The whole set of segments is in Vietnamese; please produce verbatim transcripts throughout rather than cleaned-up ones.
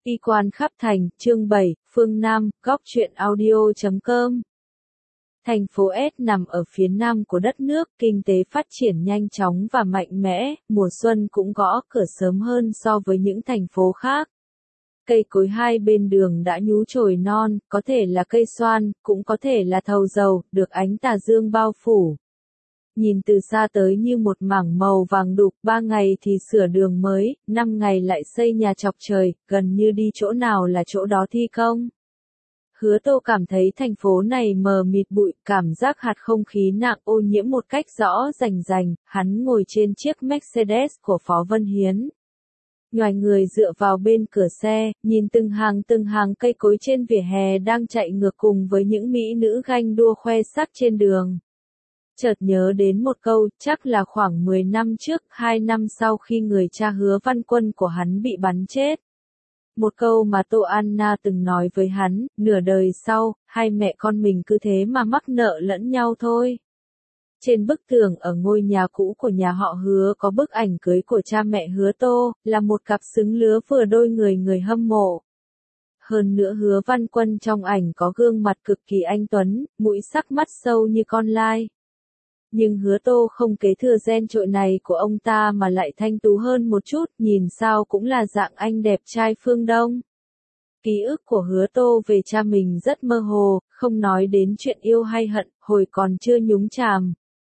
Y quan khắp thành, chương bảy, phương Nam, góc truyện audio chấm com. Thành phố S nằm ở phía nam của đất nước, kinh tế phát triển nhanh chóng và mạnh mẽ, mùa xuân cũng gõ cửa sớm hơn so với những thành phố khác. Cây cối hai bên đường đã nhú chồi non, có thể là cây xoan, cũng có thể là thầu dầu, được ánh tà dương bao phủ. Nhìn từ xa tới như một mảng màu vàng đục, ba ngày thì sửa đường mới, năm ngày lại xây nhà chọc trời, gần như đi chỗ nào là chỗ đó thi công. Hứa Tô cảm thấy thành phố này mờ mịt bụi, cảm giác hạt không khí nặng ô nhiễm một cách rõ rành rành, hắn ngồi trên chiếc Mercedes của Phó Vân Hiến. Nhoài người dựa vào bên cửa xe, nhìn từng hàng từng hàng cây cối trên vỉa hè đang chạy ngược cùng với những mỹ nữ ganh đua khoe sắc trên đường. Chợt nhớ đến một câu, chắc là khoảng mười năm trước, hai năm sau khi người cha Hứa Văn Quân của hắn bị bắn chết. Một câu mà Tô Anna từng nói với hắn, nửa đời sau, hai mẹ con mình cứ thế mà mắc nợ lẫn nhau thôi. Trên bức tường ở ngôi nhà cũ của nhà họ Hứa có bức ảnh cưới của cha mẹ Hứa Tô, là một cặp xứng lứa vừa đôi người người hâm mộ. Hơn nữa Hứa Văn Quân trong ảnh có gương mặt cực kỳ anh tuấn, mũi sắc mắt sâu như con lai. Nhưng Hứa Tô không kế thừa gen trội này của ông ta mà lại thanh tú hơn một chút, nhìn sao cũng là dạng anh đẹp trai phương Đông. Ký ức của Hứa Tô về cha mình rất mơ hồ, không nói đến chuyện yêu hay hận, hồi còn chưa nhúng chàm.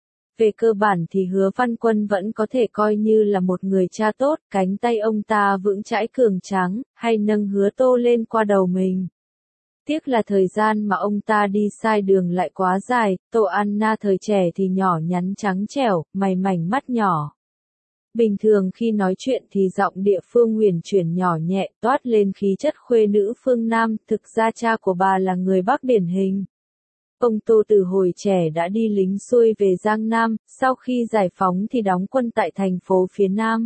Về cơ bản thì Hứa Văn Quân vẫn có thể coi như là một người cha tốt, cánh tay ông ta vững chãi cường tráng, hay nâng Hứa Tô lên qua đầu mình. Tiếc là thời gian mà ông ta đi sai đường lại quá dài, Tô Anna thời trẻ thì nhỏ nhắn trắng trẻo, mày mảnh mắt nhỏ. Bình thường khi nói chuyện thì giọng địa phương huyền chuyển nhỏ nhẹ, toát lên khí chất khuê nữ phương Nam, thực ra cha của bà là người Bắc điển hình. Ông Tô từ hồi trẻ đã đi lính xuôi về Giang Nam, sau khi giải phóng thì đóng quân tại thành phố phía Nam.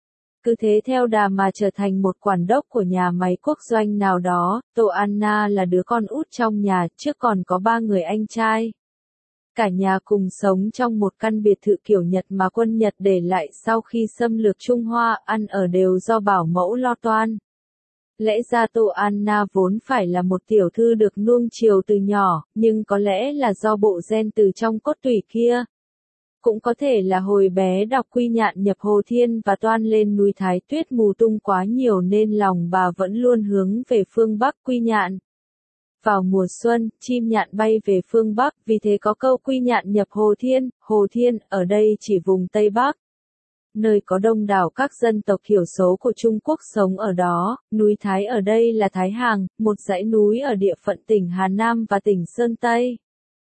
Cứ thế theo đà mà trở thành một quản đốc của nhà máy quốc doanh nào đó, Tô Anna là đứa con út trong nhà, trước còn có ba người anh trai. Cả nhà cùng sống trong một căn biệt thự kiểu Nhật mà quân Nhật để lại sau khi xâm lược Trung Hoa, ăn ở đều do bảo mẫu lo toan. Lẽ ra Tô Anna vốn phải là một tiểu thư được nuông chiều từ nhỏ, nhưng có lẽ là do bộ gen từ trong cốt tủy kia. Cũng có thể là hồi bé đọc Quy Nhạn nhập Hồ Thiên và toan lên núi Thái Tuyết mù tung quá nhiều nên lòng bà vẫn luôn hướng về phương Bắc Quy Nhạn. Vào mùa xuân, chim nhạn bay về phương Bắc, vì thế có câu Quy Nhạn nhập Hồ Thiên, Hồ Thiên, ở đây chỉ vùng Tây Bắc. Nơi có đông đảo các dân tộc thiểu số của Trung Quốc sống ở đó, núi Thái ở đây là Thái Hàng, một dãy núi ở địa phận tỉnh Hà Nam và tỉnh Sơn Tây.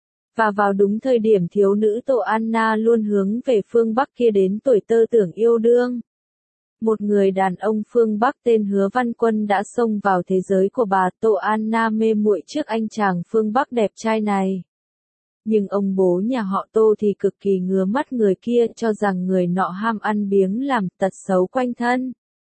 Và vào đúng thời điểm thiếu nữ Tô Anna luôn hướng về phương Bắc kia đến tuổi tơ tưởng yêu đương. Một người đàn ông phương Bắc tên Hứa Văn Quân đã xông vào thế giới của bà, Tô Anna mê muội trước anh chàng phương Bắc đẹp trai này. Nhưng ông bố nhà họ Tô thì cực kỳ ngứa mắt người kia, cho rằng người nọ ham ăn biếng làm, tật xấu quanh thân.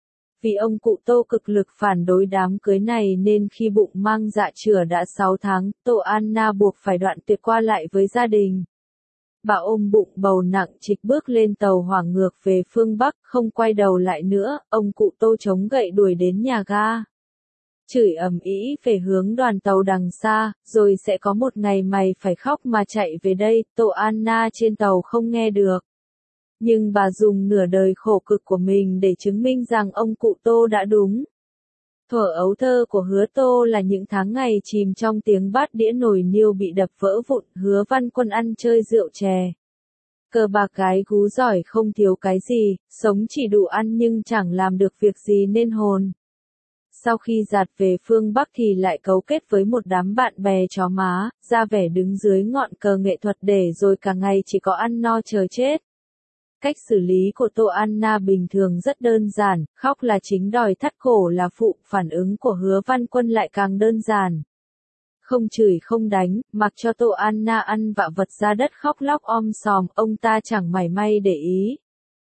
Vì ông cụ Tô cực lực phản đối đám cưới này nên khi bụng mang dạ chửa đã sáu tháng, Tô Anna buộc phải đoạn tuyệt qua lại với gia đình. Bà ôm bụng bầu nặng trịch bước lên tàu hỏa ngược về phương Bắc, không quay đầu lại nữa, ông cụ Tô chống gậy đuổi đến nhà ga. Chửi ầm ĩ về hướng đoàn tàu đằng xa, rồi sẽ có một ngày mày phải khóc mà chạy về đây, Tô Anna trên tàu không nghe được. Nhưng bà dùng nửa đời khổ cực của mình để chứng minh rằng ông cụ Tô đã đúng. Thuở ấu thơ của Hứa Tô là những tháng ngày chìm trong tiếng bát đĩa nồi niêu bị đập vỡ vụn, Hứa Văn Quân ăn chơi rượu chè. Cờ bạc gái gú giỏi không thiếu cái gì, sống chỉ đủ ăn nhưng chẳng làm được việc gì nên hồn. Sau khi giạt về phương Bắc thì lại cấu kết với một đám bạn bè chó má, ra vẻ đứng dưới ngọn cờ nghệ thuật để rồi cả ngày chỉ có ăn no chờ chết. Cách xử lý của Tô Anna bình thường rất đơn giản, khóc là chính đòi thắt cổ là phụ, phản ứng của Hứa Văn Quân lại càng đơn giản. Không chửi không đánh, mặc cho Tô Anna ăn vạ vật ra đất khóc lóc om sòm, ông ta chẳng mảy may để ý.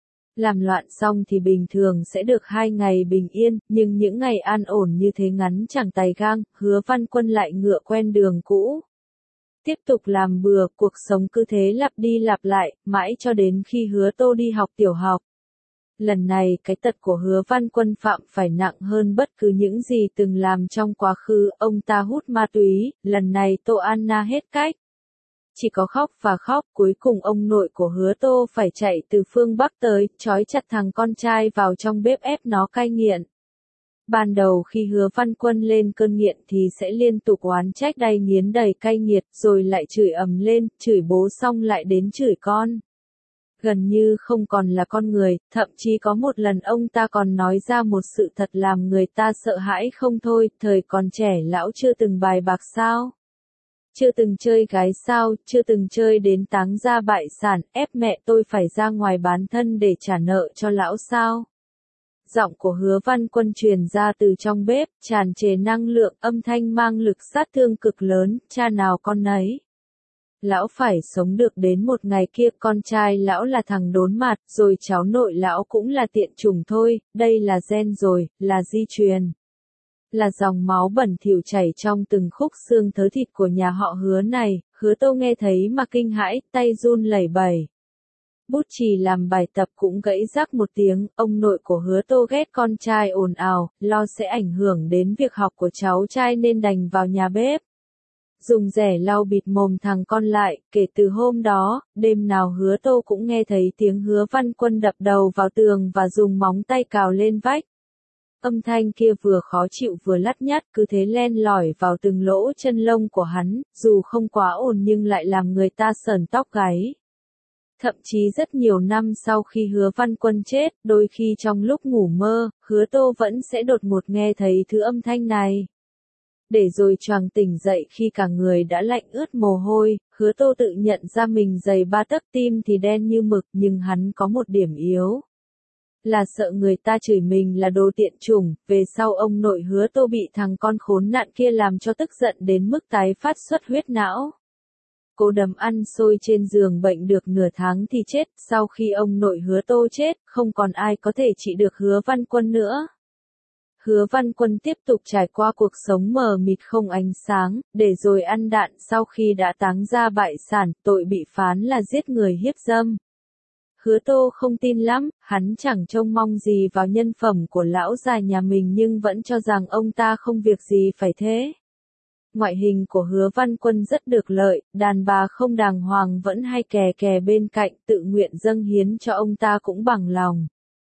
Làm loạn xong thì bình thường sẽ được hai ngày bình yên, nhưng những ngày an ổn như thế ngắn chẳng tài gang, Hứa Văn Quân lại ngựa quen đường cũ. Tiếp tục làm bừa, cuộc sống cứ thế lặp đi lặp lại, mãi cho đến khi Hứa Tô đi học tiểu học. Lần này cái tật của Hứa Văn Quân phạm phải nặng hơn bất cứ những gì từng làm trong quá khứ, ông ta hút ma túy, lần này Tô Anna hết cách. Chỉ có khóc và khóc, cuối cùng ông nội của Hứa Tô phải chạy từ phương Bắc tới, trói chặt thằng con trai vào trong bếp ép nó cai nghiện. Ban đầu khi Hứa Văn Quân lên cơn nghiện thì sẽ liên tục oán trách đay nghiến đầy cay nghiệt, rồi lại chửi ầm lên, chửi bố xong lại đến chửi con. Gần như không còn là con người, thậm chí có một lần ông ta còn nói ra một sự thật làm người ta sợ hãi không thôi, thời còn trẻ lão chưa từng bài bạc sao? Chưa từng chơi gái sao, chưa từng chơi đến táng gia bại sản, ép mẹ tôi phải ra ngoài bán thân để trả nợ cho lão sao? Giọng của Hứa Văn Quân truyền ra từ trong bếp, tràn trề năng lượng, âm thanh mang lực sát thương cực lớn, cha nào con nấy. Lão phải sống được đến một ngày kia, con trai lão là thằng đốn mặt, rồi cháu nội lão cũng là tiện chủng thôi, đây là gen rồi, là di truyền. Là dòng máu bẩn thỉu chảy trong từng khúc xương thớ thịt của nhà họ Hứa này, Hứa Tô nghe thấy mà kinh hãi, tay run lẩy bẩy. Bút chì làm bài tập cũng gãy rắc một tiếng, ông nội của Hứa Tô ghét con trai ồn ào, lo sẽ ảnh hưởng đến việc học của cháu trai nên đành vào nhà bếp. Dùng rẻ lau bịt mồm thằng con lại, kể từ hôm đó, đêm nào Hứa Tô cũng nghe thấy tiếng Hứa Văn Quân đập đầu vào tường và dùng móng tay cào lên vách. Âm thanh kia vừa khó chịu vừa lắt nhắt, cứ thế len lỏi vào từng lỗ chân lông của hắn, dù không quá ồn nhưng lại làm người ta sởn tóc gáy. Thậm chí rất nhiều năm sau khi Hứa Văn Quân chết, đôi khi trong lúc ngủ mơ, Hứa Tô vẫn sẽ đột ngột nghe thấy thứ âm thanh này. Để rồi choàng tỉnh dậy khi cả người đã lạnh ướt mồ hôi, Hứa Tô tự nhận ra mình dày ba tấc, tim thì đen như mực, nhưng hắn có một điểm yếu. Là sợ người ta chửi mình là đồ tiện chủng, về sau ông nội Hứa Tô bị thằng con khốn nạn kia làm cho tức giận đến mức tái phát xuất huyết não. Cô đấm ăn xôi trên giường bệnh được nửa tháng thì chết, sau khi ông nội Hứa Tô chết, không còn ai có thể trị được Hứa Văn Quân nữa. Hứa Văn Quân tiếp tục trải qua cuộc sống mờ mịt không ánh sáng, để rồi ăn đạn sau khi đã táng gia bại sản, tội bị phán là giết người hiếp dâm. Hứa Tô không tin lắm, hắn chẳng trông mong gì vào nhân phẩm của lão già nhà mình nhưng vẫn cho rằng ông ta không việc gì phải thế. Ngoại hình của Hứa Văn Quân rất được lợi, đàn bà không đàng hoàng vẫn hay kè kè bên cạnh, tự nguyện dâng hiến cho ông ta cũng bằng lòng.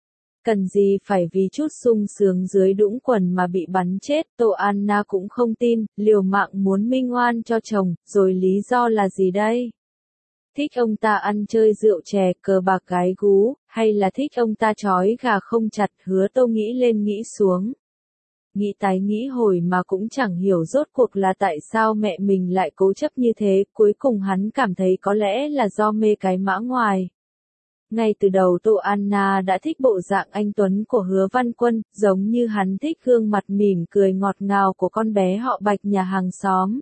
Cần gì phải vì chút sung sướng dưới đũng quần mà bị bắn chết, Tô Anna cũng không tin, liều mạng muốn minh oan cho chồng, rồi lý do là gì đây? Thích ông ta ăn chơi rượu chè, cờ bạc gái gú, hay là thích ông ta trói gà không chặt? Hứa Tô nghĩ lên nghĩ xuống. Nghĩ tái nghĩ hồi mà cũng chẳng hiểu rốt cuộc là tại sao mẹ mình lại cố chấp như thế, cuối cùng hắn cảm thấy có lẽ là do mê cái mã ngoài. Ngay từ đầu Tô Anna đã thích bộ dạng anh tuấn của Hứa Văn Quân, giống như hắn thích gương mặt mỉm cười ngọt ngào của con bé họ Bạch nhà hàng xóm.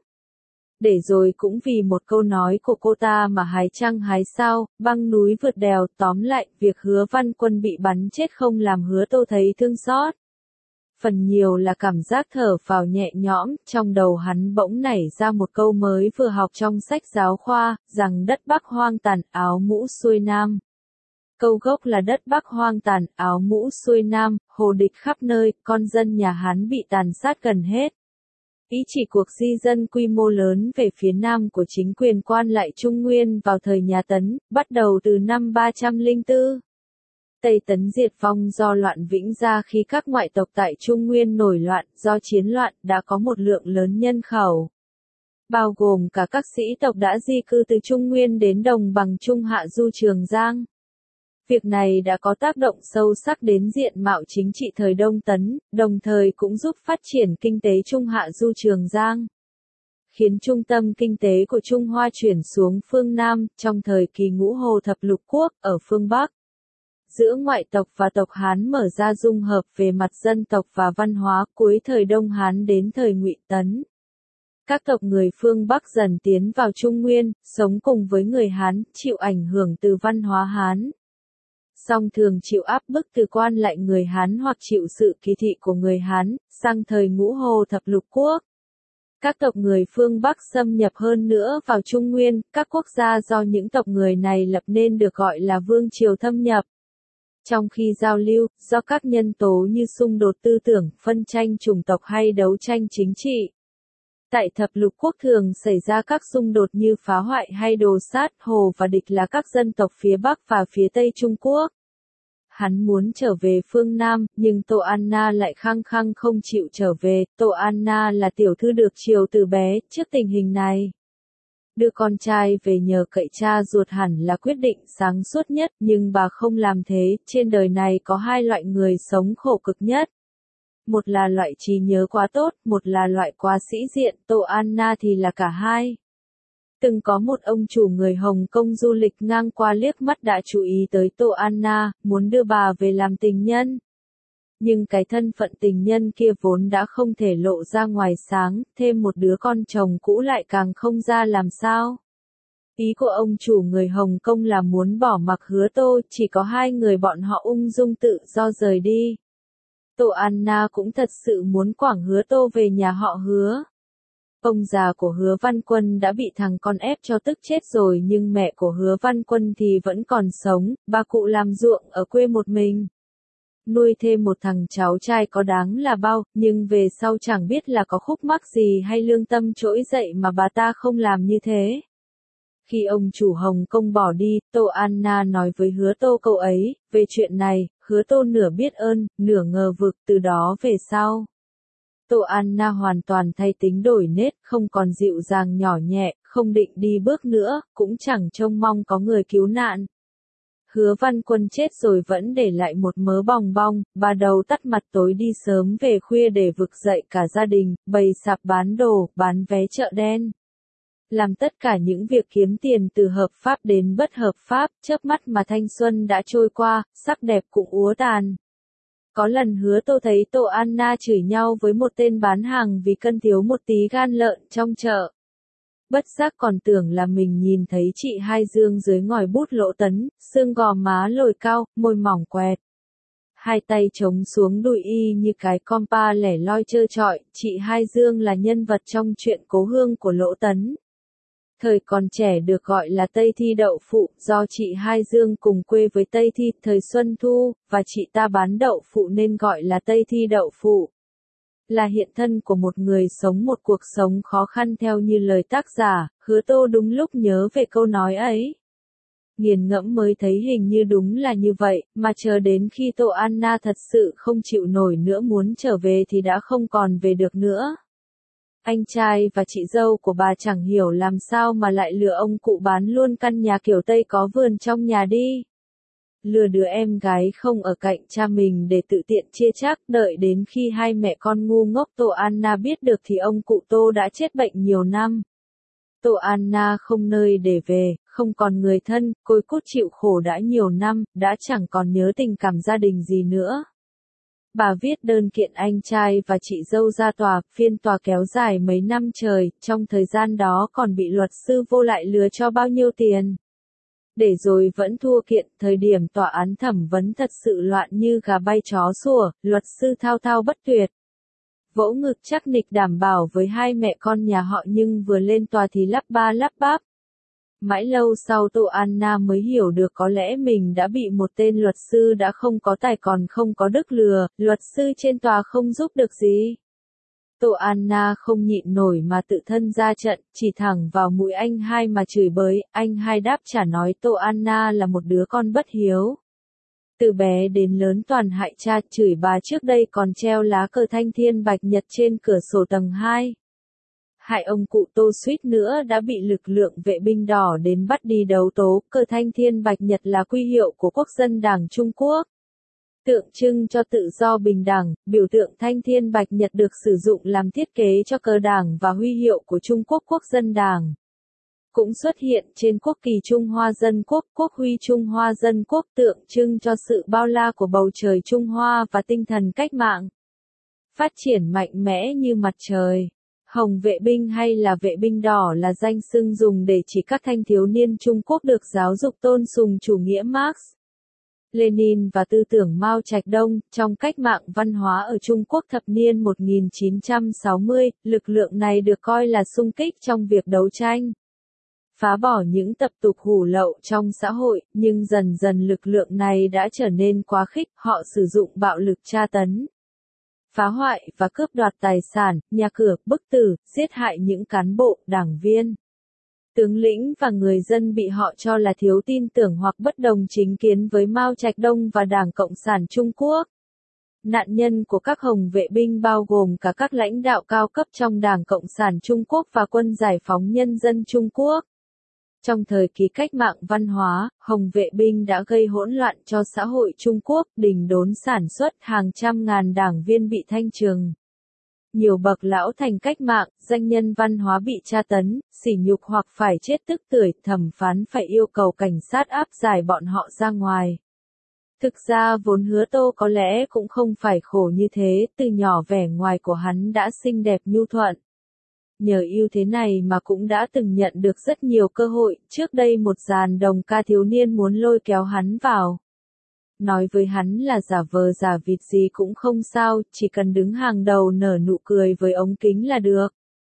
Để rồi cũng vì một câu nói của cô ta mà hái trăng hái sao, băng núi vượt đèo, tóm lại, việc Hứa Văn Quân bị bắn chết không làm Hứa Tô thấy thương xót. Phần nhiều là cảm giác thở phào nhẹ nhõm, trong đầu hắn bỗng nảy ra một câu mới vừa học trong sách giáo khoa, rằng đất Bắc hoang tàn, áo mũ xuôi nam. Câu gốc là đất Bắc hoang tàn, áo mũ xuôi nam, hồ địch khắp nơi, con dân nhà Hán bị tàn sát gần hết. Ý chỉ cuộc di dân quy mô lớn về phía nam của chính quyền quan lại Trung Nguyên vào thời nhà Tấn, bắt đầu từ năm ba trăm lẻ bốn. Tây Tấn diệt vong do loạn Vĩnh Gia khi các ngoại tộc tại Trung Nguyên nổi loạn, do chiến loạn đã có một lượng lớn nhân khẩu. Bao gồm cả các sĩ tộc đã di cư từ Trung Nguyên đến đồng bằng Trung Hạ Du Trường Giang. Việc này đã có tác động sâu sắc đến diện mạo chính trị thời Đông Tấn, đồng thời cũng giúp phát triển kinh tế Trung Hạ Du Trường Giang. Khiến trung tâm kinh tế của Trung Hoa chuyển xuống phương Nam, trong thời kỳ Ngũ Hồ Thập Lục Quốc, ở phương Bắc. Giữa ngoại tộc và tộc Hán mở ra dung hợp về mặt dân tộc và văn hóa, cuối thời Đông Hán đến thời Ngụy Tấn. Các tộc người phương Bắc dần tiến vào Trung Nguyên, sống cùng với người Hán, chịu ảnh hưởng từ văn hóa Hán. Song thường chịu áp bức từ quan lại người Hán hoặc chịu sự kỳ thị của người Hán, sang thời Ngũ Hồ Thập Lục Quốc. Các tộc người phương Bắc xâm nhập hơn nữa vào Trung Nguyên, các quốc gia do những tộc người này lập nên được gọi là vương triều thâm nhập. Trong khi giao lưu, do các nhân tố như xung đột tư tưởng, phân tranh chủng tộc hay đấu tranh chính trị. Tại thập lục quốc thường xảy ra các xung đột như phá hoại hay đồ sát, Hồ và địch là các dân tộc phía Bắc và phía Tây Trung Quốc. Hắn muốn trở về phương Nam, nhưng Tô Anna lại khăng khăng không chịu trở về. Tô Anna là tiểu thư được chiều từ bé, trước tình hình này, đưa con trai về nhờ cậy cha ruột hẳn là quyết định sáng suốt nhất, nhưng bà không làm thế. Trên đời này có hai loại người sống khổ cực nhất. Một là loại trí nhớ quá tốt, một là loại quá sĩ diện. Tô Anna thì là cả hai. Từng có một ông chủ người Hồng Kông du lịch ngang qua liếc mắt đã chú ý tới Tô Anna, muốn đưa bà về làm tình nhân. Nhưng cái thân phận tình nhân kia vốn đã không thể lộ ra ngoài sáng, thêm một đứa con chồng cũ lại càng không ra làm sao. Ý của ông chủ người Hồng Kông là muốn bỏ mặc Hứa Tô, chỉ có hai người bọn họ ung dung tự do rời đi. Tô Anna cũng thật sự muốn quảng Hứa Tô về nhà họ Hứa. Ông già của Hứa Văn Quân đã bị thằng con ép cho tức chết rồi, nhưng mẹ của Hứa Văn Quân thì vẫn còn sống. Bà cụ làm ruộng ở quê một mình, nuôi thêm một thằng cháu trai có đáng là bao, nhưng về sau chẳng biết là có khúc mắc gì hay lương tâm trỗi dậy mà bà ta không làm như thế. Khi ông chủ Hồng Kông bỏ đi, Tô Anna nói với Hứa Tô câu ấy. Về chuyện này, Hứa Tô nửa biết ơn, nửa ngờ vực. Từ đó về sau, Tô Anna hoàn toàn thay tính đổi nết, không còn dịu dàng nhỏ nhẹ, không định đi bước nữa, cũng chẳng trông mong có người cứu nạn. Hứa Văn Quân chết rồi vẫn để lại một mớ bòng bong, bà đầu tắt mặt tối đi sớm về khuya để vực dậy cả gia đình, bày sạp bán đồ, bán vé chợ đen. Làm tất cả những việc kiếm tiền từ hợp pháp đến bất hợp pháp, chớp mắt mà thanh xuân đã trôi qua, sắc đẹp cũng úa tàn. Có lần Hứa Tô thấy Tô Anna chửi nhau với một tên bán hàng vì cân thiếu một tí gan lợn trong chợ. Bất giác còn tưởng là mình nhìn thấy chị Hai Dương dưới ngòi bút Lỗ Tấn, xương gò má lồi cao, môi mỏng quẹt. Hai tay chống xuống đùi y như cái compa lẻ loi trơ trọi. Chị Hai Dương là nhân vật trong truyện Cố Hương của Lỗ Tấn. Thời còn trẻ được gọi là Tây Thi Đậu Phụ, do chị Hai Dương cùng quê với Tây Thi thời Xuân Thu, và chị ta bán đậu phụ nên gọi là Tây Thi Đậu Phụ. Là hiện thân của một người sống một cuộc sống khó khăn theo như lời tác giả. Hứa Tô đúng lúc nhớ về câu nói ấy. Nghiền ngẫm mới thấy hình như đúng là như vậy, mà chờ đến khi Tô Anna thật sự không chịu nổi nữa muốn trở về thì đã không còn về được nữa. Anh trai và chị dâu của bà chẳng hiểu làm sao mà lại lừa ông cụ bán luôn căn nhà kiểu Tây có vườn trong nhà đi. Lừa đứa em gái không ở cạnh cha mình để tự tiện chia chác. Đợi đến khi hai mẹ con ngu ngốc Tô Anna biết được thì ông cụ Tô đã chết bệnh nhiều năm. Tô Anna không nơi để về, không còn người thân, côi cút chịu khổ đã nhiều năm, đã chẳng còn nhớ tình cảm gia đình gì nữa. Bà viết đơn kiện anh trai và chị dâu ra tòa, phiên tòa kéo dài mấy năm trời, trong thời gian đó còn bị luật sư vô lại lừa cho bao nhiêu tiền. Để rồi vẫn thua kiện, thời điểm tòa án thẩm vấn thật sự loạn như gà bay chó sủa, luật sư thao thao bất tuyệt. Vỗ ngực chắc nịch đảm bảo với hai mẹ con nhà họ nhưng vừa lên tòa thì lắp ba lắp bắp. Mãi lâu sau Tô Anna mới hiểu được có lẽ mình đã bị một tên luật sư đã không có tài còn không có đức lừa, luật sư trên tòa không giúp được gì. Tô Anna không nhịn nổi mà tự thân ra trận, chỉ thẳng vào mũi anh hai mà chửi bới. Anh hai đáp trả nói Tô Anna là một đứa con bất hiếu. Từ bé đến lớn toàn hại cha, chửi bà trước đây còn treo lá cờ thanh thiên bạch nhật trên cửa sổ tầng hai. Hại ông cụ Tô suýt nữa đã bị lực lượng vệ binh đỏ đến bắt đi đấu tố. Cờ thanh thiên bạch nhật là quy hiệu của Quốc dân Đảng Trung Quốc, tượng trưng cho tự do bình đẳng. Biểu tượng thanh thiên bạch nhật được sử dụng làm thiết kế cho cờ đảng và huy hiệu của Trung Quốc Quốc dân Đảng. Cũng xuất hiện trên quốc kỳ Trung Hoa Dân Quốc, quốc huy Trung Hoa Dân Quốc, tượng trưng cho sự bao la của bầu trời Trung Hoa và tinh thần cách mạng. Phát triển mạnh mẽ như mặt trời. Hồng vệ binh hay là vệ binh đỏ là danh xưng dùng để chỉ các thanh thiếu niên Trung Quốc được giáo dục tôn sùng chủ nghĩa Marx, Lenin và tư tưởng Mao Trạch Đông. Trong cách mạng văn hóa ở Trung Quốc thập niên một nghìn chín trăm sáu mươi, lực lượng này được coi là xung kích trong việc đấu tranh phá bỏ những tập tục hủ lậu trong xã hội, nhưng dần dần lực lượng này đã trở nên quá khích, họ sử dụng bạo lực tra tấn, phá hoại và cướp đoạt tài sản, nhà cửa, bức tử, giết hại những cán bộ, đảng viên, tướng lĩnh và người dân bị họ cho là thiếu tin tưởng hoặc bất đồng chính kiến với Mao Trạch Đông và Đảng Cộng sản Trung Quốc. Nạn nhân của các hồng vệ binh bao gồm cả các lãnh đạo cao cấp trong Đảng Cộng sản Trung Quốc và Quân Giải phóng Nhân dân Trung Quốc. Trong thời kỳ cách mạng văn hóa, hồng vệ binh đã gây hỗn loạn cho xã hội Trung Quốc, đình đốn sản xuất, hàng trăm ngàn đảng viên bị thanh trừng. Nhiều bậc lão thành cách mạng, danh nhân văn hóa bị tra tấn, sỉ nhục hoặc phải chết tức tưởi, thẩm phán phải yêu cầu cảnh sát áp giải bọn họ ra ngoài. Thực ra vốn Hứa Tô có lẽ cũng không phải khổ như thế, từ nhỏ vẻ ngoài của hắn đã xinh đẹp nhu thuận. Nhờ ưu thế này mà cũng đã từng nhận được rất nhiều cơ hội, trước đây một dàn đồng ca thiếu niên muốn lôi kéo hắn vào. Nói với hắn là giả vờ giả vịt gì cũng không sao, chỉ cần đứng hàng đầu nở nụ cười với ống kính là được.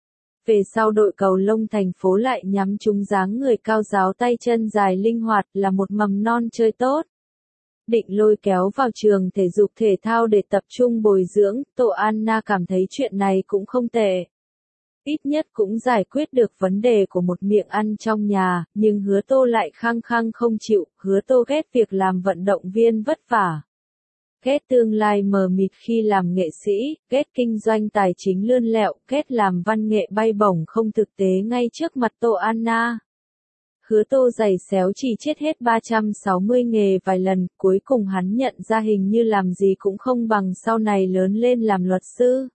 Về sau đội cầu lông thành phố lại nhắm trúng dáng người cao ráo tay chân dài linh hoạt là một mầm non chơi tốt. Định lôi kéo vào trường thể dục thể thao để tập trung bồi dưỡng, Tô Anna cảm thấy chuyện này cũng không tệ. Ít nhất cũng giải quyết được vấn đề của một miệng ăn trong nhà, nhưng Hứa Tô lại khăng khăng không chịu, Hứa Tô ghét việc làm vận động viên vất vả. Ghét tương lai mờ mịt khi làm nghệ sĩ, ghét kinh doanh tài chính lươn lẹo, ghét làm văn nghệ bay bổng không thực tế ngay trước mặt Tô Anna. Hứa Tô giày xéo chỉ chết hết ba trăm sáu mươi nghề vài lần, cuối cùng hắn nhận ra hình như làm gì cũng không bằng sau này lớn lên làm luật sư.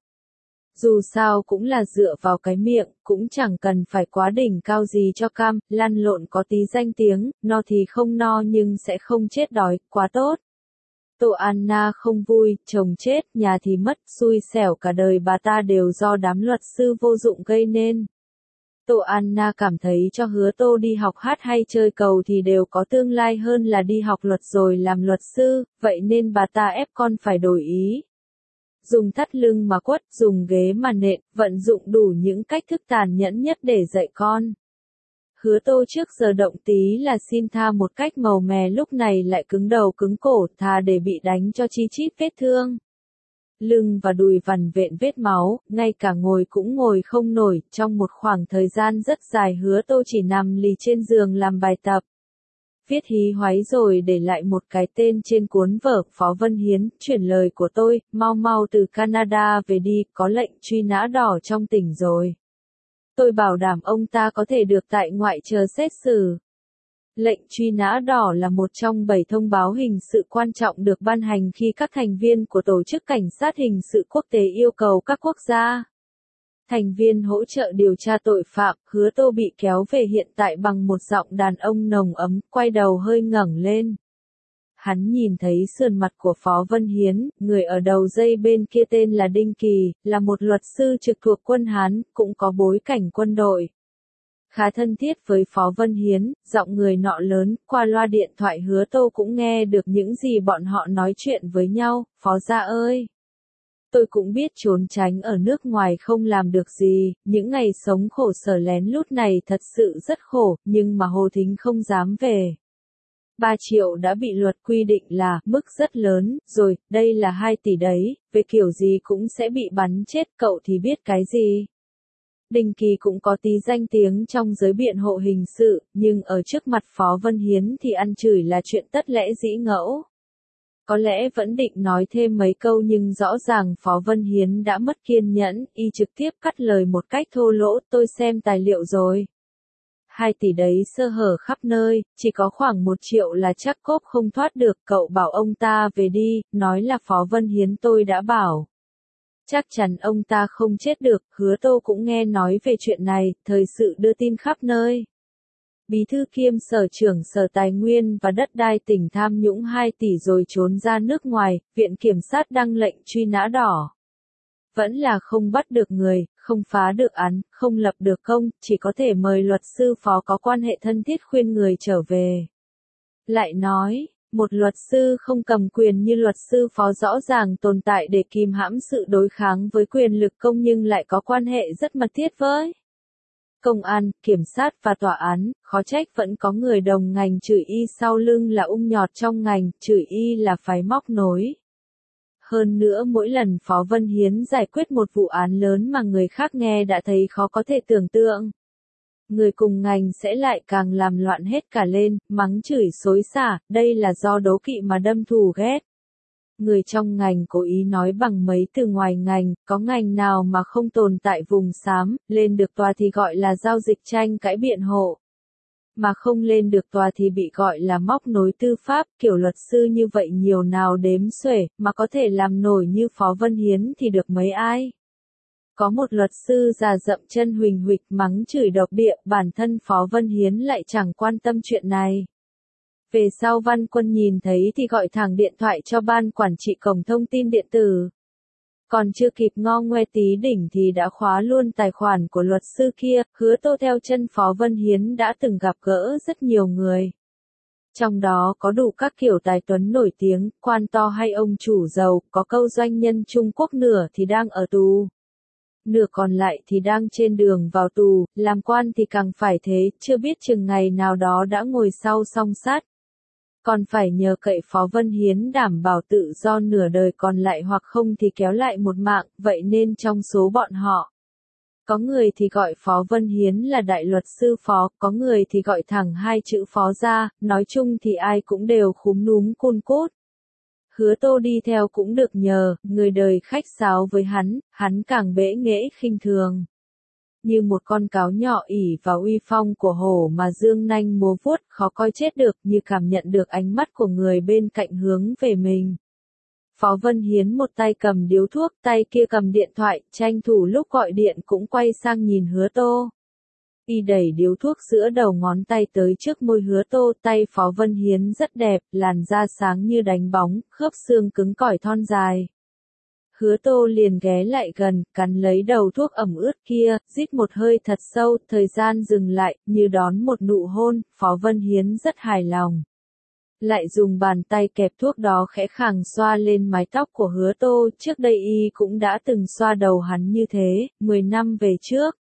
Dù sao cũng là dựa vào cái miệng, cũng chẳng cần phải quá đỉnh cao gì cho cam, lăn lộn có tí danh tiếng, no thì không no nhưng sẽ không chết đói, quá tốt. Tô Anna không vui, chồng chết, nhà thì mất, xui xẻo cả đời bà ta đều do đám luật sư vô dụng gây nên. Tô Anna cảm thấy cho Hứa Tô đi học hát hay chơi cầu thì đều có tương lai hơn là đi học luật rồi làm luật sư, vậy nên bà ta ép con phải đổi ý. Dùng thắt lưng mà quất, dùng ghế mà nện, vận dụng đủ những cách thức tàn nhẫn nhất để dạy con. Hứa Tô trước giờ động tí là xin tha một cách màu mè, lúc này lại cứng đầu cứng cổ, thà để bị đánh cho chi chít vết thương. Lưng và đùi vằn vện vết máu, ngay cả ngồi cũng ngồi không nổi, trong một khoảng thời gian rất dài Hứa Tô chỉ nằm lì trên giường làm bài tập. Viết hí hoáy rồi để lại một cái tên trên cuốn vở, Phó Vân Hiến, chuyển lời của tôi, mau mau từ Canada về đi, có lệnh truy nã đỏ trong tỉnh rồi. Tôi bảo đảm ông ta có thể được tại ngoại chờ xét xử. Lệnh truy nã đỏ là một trong bảy thông báo hình sự quan trọng được ban hành khi các thành viên của Tổ chức Cảnh sát Hình sự Quốc tế yêu cầu các quốc gia, thành viên hỗ trợ điều tra tội phạm. Hứa Tô bị kéo về hiện tại bằng một giọng đàn ông nồng ấm, quay đầu hơi ngẩng lên. Hắn nhìn thấy sườn mặt của Phó Vân Hiến, người ở đầu dây bên kia tên là Đinh Kỳ, là một luật sư trực thuộc quân Hán, cũng có bối cảnh quân đội. Khá thân thiết với Phó Vân Hiến, giọng người nọ lớn, qua loa điện thoại Hứa Tô cũng nghe được những gì bọn họ nói chuyện với nhau. Phó gia ơi! Tôi cũng biết trốn tránh ở nước ngoài không làm được gì, những ngày sống khổ sở lén lút này thật sự rất khổ, nhưng mà Hồ Thính không dám về. ba triệu đã bị luật quy định là mức rất lớn, rồi, đây là hai tỷ đấy, về kiểu gì cũng sẽ bị bắn chết, cậu thì biết cái gì. Đinh Kỳ cũng có tí danh tiếng trong giới biện hộ hình sự, nhưng ở trước mặt Phó Vân Hiến thì ăn chửi là chuyện tất lẽ dĩ ngẫu. Có lẽ vẫn định nói thêm mấy câu nhưng rõ ràng Phó Vân Hiến đã mất kiên nhẫn, y trực tiếp cắt lời một cách thô lỗ, tôi xem tài liệu rồi. Hai tỷ đấy sơ hở khắp nơi, chỉ có khoảng một triệu là chắc cốp không thoát được, cậu bảo ông ta về đi, nói là Phó Vân Hiến tôi đã bảo. Chắc chắn ông ta không chết được, Hứa Tô cũng nghe nói về chuyện này, thời sự đưa tin khắp nơi. Bí thư kiêm sở trưởng Sở Tài nguyên và Đất đai tỉnh tham nhũng hai tỷ rồi trốn ra nước ngoài, viện kiểm sát đăng lệnh truy nã đỏ. Vẫn là không bắt được người, không phá được án, không lập được công, chỉ có thể mời luật sư Phó có quan hệ thân thiết khuyên người trở về. Lại nói, một luật sư không cầm quyền như luật sư Phó rõ ràng tồn tại để kìm hãm sự đối kháng với quyền lực công nhưng lại có quan hệ rất mật thiết với Công an, kiểm sát và tòa án, khó trách vẫn có người đồng ngành chửi y sau lưng là ung nhọt trong ngành, chửi y là phái móc nối. Hơn nữa mỗi lần Phó Vân Hiến giải quyết một vụ án lớn mà người khác nghe đã thấy khó có thể tưởng tượng. Người cùng ngành sẽ lại càng làm loạn hết cả lên, mắng chửi xối xả, đây là do đố kỵ mà đâm thù ghét. Người trong ngành cố ý nói bằng mấy từ ngoài ngành, có ngành nào mà không tồn tại vùng xám, lên được tòa thì gọi là giao dịch tranh cãi biện hộ. Mà không lên được tòa thì bị gọi là móc nối tư pháp, kiểu luật sư như vậy nhiều nào đếm xuể, mà có thể làm nổi như Phó Vân Hiến thì được mấy ai. Có một luật sư già dậm chân huỳnh huỵch mắng chửi độc địa, bản thân Phó Vân Hiến lại chẳng quan tâm chuyện này. Về sau Văn Quân nhìn thấy thì gọi thẳng điện thoại cho ban quản trị cổng thông tin điện tử. Còn chưa kịp ngo ngoe tí đỉnh thì đã khóa luôn tài khoản của luật sư kia, Hứa Tô theo chân Phó Vân Hiến đã từng gặp gỡ rất nhiều người. Trong đó có đủ các kiểu tài tuấn nổi tiếng, quan to hay ông chủ giàu, có câu doanh nhân Trung Quốc nửa thì đang ở tù. Nửa còn lại thì đang trên đường vào tù, làm quan thì càng phải thế, chưa biết chừng ngày nào đó đã ngồi sau song sát. Còn phải nhờ cậy Phó Vân Hiến đảm bảo tự do nửa đời còn lại hoặc không thì kéo lại một mạng, vậy nên trong số bọn họ. Có người thì gọi Phó Vân Hiến là đại luật sư Phó, có người thì gọi thẳng hai chữ Phó ra, nói chung thì ai cũng đều khúm núm cun cút. Hứa Tô đi theo cũng được nhờ, người đời khách sáo với hắn, hắn càng bẽ nghễ khinh thường. Như một con cáo nhỏ ỉ vào uy phong của hổ mà dương nanh múa vuốt, khó coi chết được, như cảm nhận được ánh mắt của người bên cạnh hướng về mình. Phó Vân Hiến một tay cầm điếu thuốc, tay kia cầm điện thoại, tranh thủ lúc gọi điện cũng quay sang nhìn Hứa Tô. Y đẩy điếu thuốc giữa đầu ngón tay tới trước môi Hứa Tô, tay Phó Vân Hiến rất đẹp, làn da sáng như đánh bóng, khớp xương cứng cỏi thon dài. Hứa Tô liền ghé lại gần, cắn lấy đầu thuốc ẩm ướt kia, rít một hơi thật sâu, thời gian dừng lại, như đón một nụ hôn, Phó Vân Hiến rất hài lòng. Lại dùng bàn tay kẹp thuốc đó khẽ khàng xoa lên mái tóc của Hứa Tô, trước đây y cũng đã từng xoa đầu hắn như thế, mười năm về trước.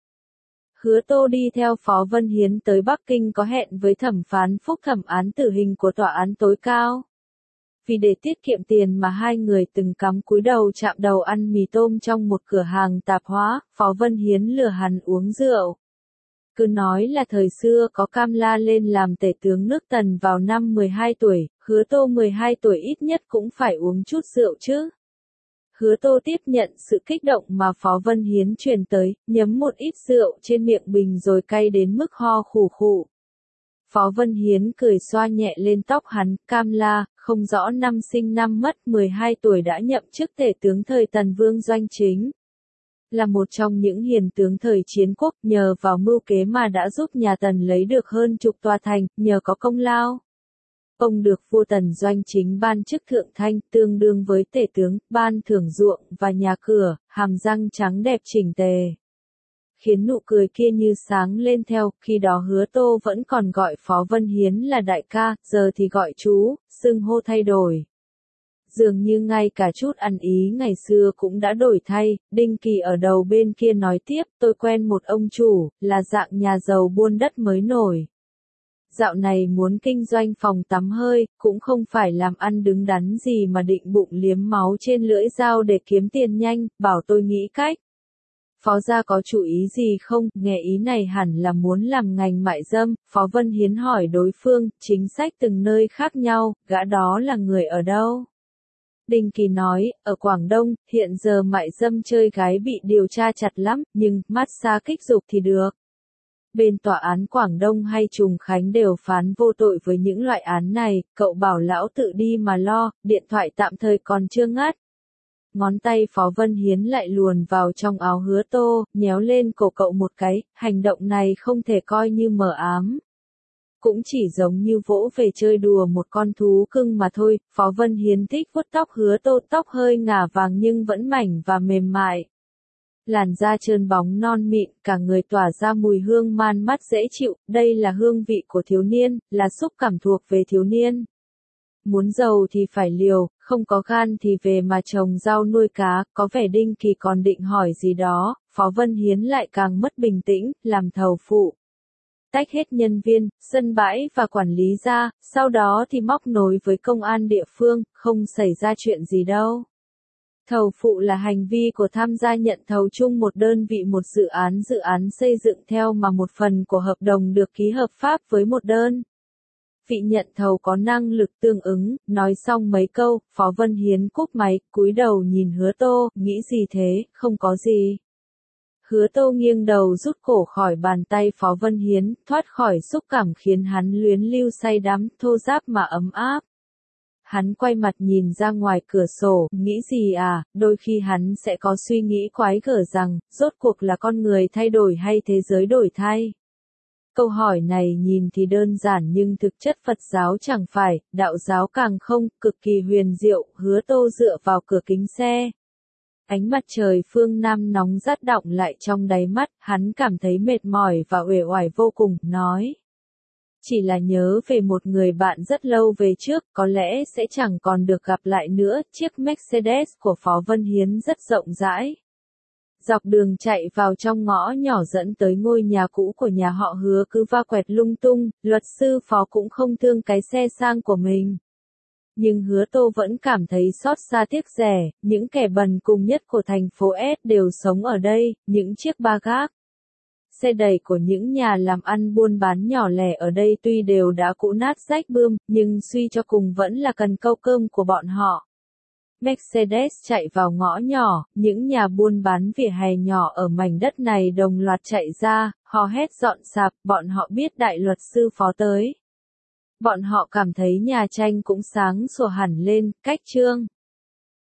Hứa Tô đi theo Phó Vân Hiến tới Bắc Kinh có hẹn với thẩm phán phúc thẩm án tử hình của tòa án tối cao. Vì để tiết kiệm tiền mà hai người từng cắm cúi đầu chạm đầu ăn mì tôm trong một cửa hàng tạp hóa, Phó Vân Hiến lừa hắn uống rượu. Cứ nói là thời xưa có Cam La lên làm tể tướng nước Tần vào năm mười hai tuổi, Hứa Tô mười hai tuổi ít nhất cũng phải uống chút rượu chứ. Hứa Tô tiếp nhận sự kích động mà Phó Vân Hiến truyền tới, nhấm một ít rượu trên miệng bình rồi cay đến mức ho khủ khủ. Phó Vân Hiến cười xoa nhẹ lên tóc hắn, Cam La, không rõ năm sinh năm mất, mười hai tuổi đã nhậm chức tể tướng thời Tần Vương Doanh Chính. Là một trong những hiền tướng thời chiến quốc, nhờ vào mưu kế mà đã giúp nhà Tần lấy được hơn chục tòa thành, nhờ có công lao. Ông được vua Tần Doanh Chính ban chức thượng thanh, tương đương với tể tướng, ban thưởng ruộng và nhà cửa, hàm răng trắng đẹp chỉnh tề. Khiến nụ cười kia như sáng lên theo, khi đó Hứa Tô vẫn còn gọi Phó Vân Hiến là đại ca, giờ thì gọi chú, xưng hô thay đổi. Dường như ngay cả chút ăn ý ngày xưa cũng đã đổi thay, Đinh Kỳ ở đầu bên kia nói tiếp, tôi quen một ông chủ, là dạng nhà giàu buôn đất mới nổi. Dạo này muốn kinh doanh phòng tắm hơi, cũng không phải làm ăn đứng đắn gì mà định bụng liếm máu trên lưỡi dao để kiếm tiền nhanh, bảo tôi nghĩ cách. Phó gia có chủ ý gì không, nghe ý này hẳn là muốn làm ngành mại dâm, Phó Vân Hiến hỏi đối phương, chính sách từng nơi khác nhau, gã đó là người ở đâu? Đinh Kỳ nói, ở Quảng Đông, hiện giờ mại dâm chơi gái bị điều tra chặt lắm, nhưng, massage kích dục thì được. Bên tòa án Quảng Đông hay Trùng Khánh đều phán vô tội với những loại án này, cậu bảo lão tự đi mà lo, điện thoại tạm thời còn chưa ngắt. Ngón tay Phó Vân Hiến lại luồn vào trong áo Hứa Tô, nhéo lên cổ cậu một cái, hành động này không thể coi như mờ ám. Cũng chỉ giống như vỗ về chơi đùa một con thú cưng mà thôi, Phó Vân Hiến thích vuốt tóc Hứa Tô, tóc hơi ngả vàng nhưng vẫn mảnh và mềm mại. Làn da trơn bóng non mịn, cả người tỏa ra mùi hương man mát dễ chịu, đây là hương vị của thiếu niên, là xúc cảm thuộc về thiếu niên. Muốn giàu thì phải liều, không có gan thì về mà trồng rau nuôi cá, có vẻ Đinh Kỳ còn định hỏi gì đó, Phó Vân Hiến lại càng mất bình tĩnh, làm thầu phụ. Tách hết nhân viên, sân bãi và quản lý ra, sau đó thì móc nối với công an địa phương, không xảy ra chuyện gì đâu. Thầu phụ là hành vi của tham gia nhận thầu chung một đơn vị một dự án dự án xây dựng theo mà một phần của hợp đồng được ký hợp pháp với một đơn vị nhận thầu có năng lực tương ứng. Nói xong mấy câu, Phó Vân Hiến cúp máy, cúi đầu nhìn Hứa Tô, nghĩ gì thế, không có gì. Hứa Tô nghiêng đầu rút cổ khỏi bàn tay Phó Vân Hiến, thoát khỏi xúc cảm khiến hắn luyến lưu say đắm, thô ráp mà ấm áp. Hắn quay mặt nhìn ra ngoài cửa sổ, nghĩ gì à, đôi khi hắn sẽ có suy nghĩ quái gở rằng, rốt cuộc là con người thay đổi hay thế giới đổi thay. Câu hỏi này nhìn thì đơn giản nhưng thực chất Phật giáo chẳng phải, đạo giáo càng không, cực kỳ huyền diệu. Hứa Tô dựa vào cửa kính xe. Ánh mặt trời phương Nam nóng rát đọng lại trong đáy mắt, hắn cảm thấy mệt mỏi và uể oải vô cùng, nói. Chỉ là nhớ về một người bạn rất lâu về trước, có lẽ sẽ chẳng còn được gặp lại nữa. Chiếc Mercedes của Phó Vân Hiến rất rộng rãi. Dọc đường chạy vào trong ngõ nhỏ dẫn tới ngôi nhà cũ của nhà họ Hứa cứ va quẹt lung tung, luật sư Phó cũng không thương cái xe sang của mình. Nhưng Hứa Tô vẫn cảm thấy xót xa tiếc rẻ, những kẻ bần cùng nhất của thành phố S đều sống ở đây, những chiếc ba gác. Xe đẩy của những nhà làm ăn buôn bán nhỏ lẻ ở đây tuy đều đã cũ nát rách bươm, nhưng suy cho cùng vẫn là cần câu cơm của bọn họ. Mercedes chạy vào ngõ nhỏ, những nhà buôn bán vỉa hè nhỏ ở mảnh đất này đồng loạt chạy ra, hò hét dọn sạp, bọn họ biết đại luật sư Phó tới. Bọn họ cảm thấy nhà tranh cũng sáng sủa hẳn lên, cách trương.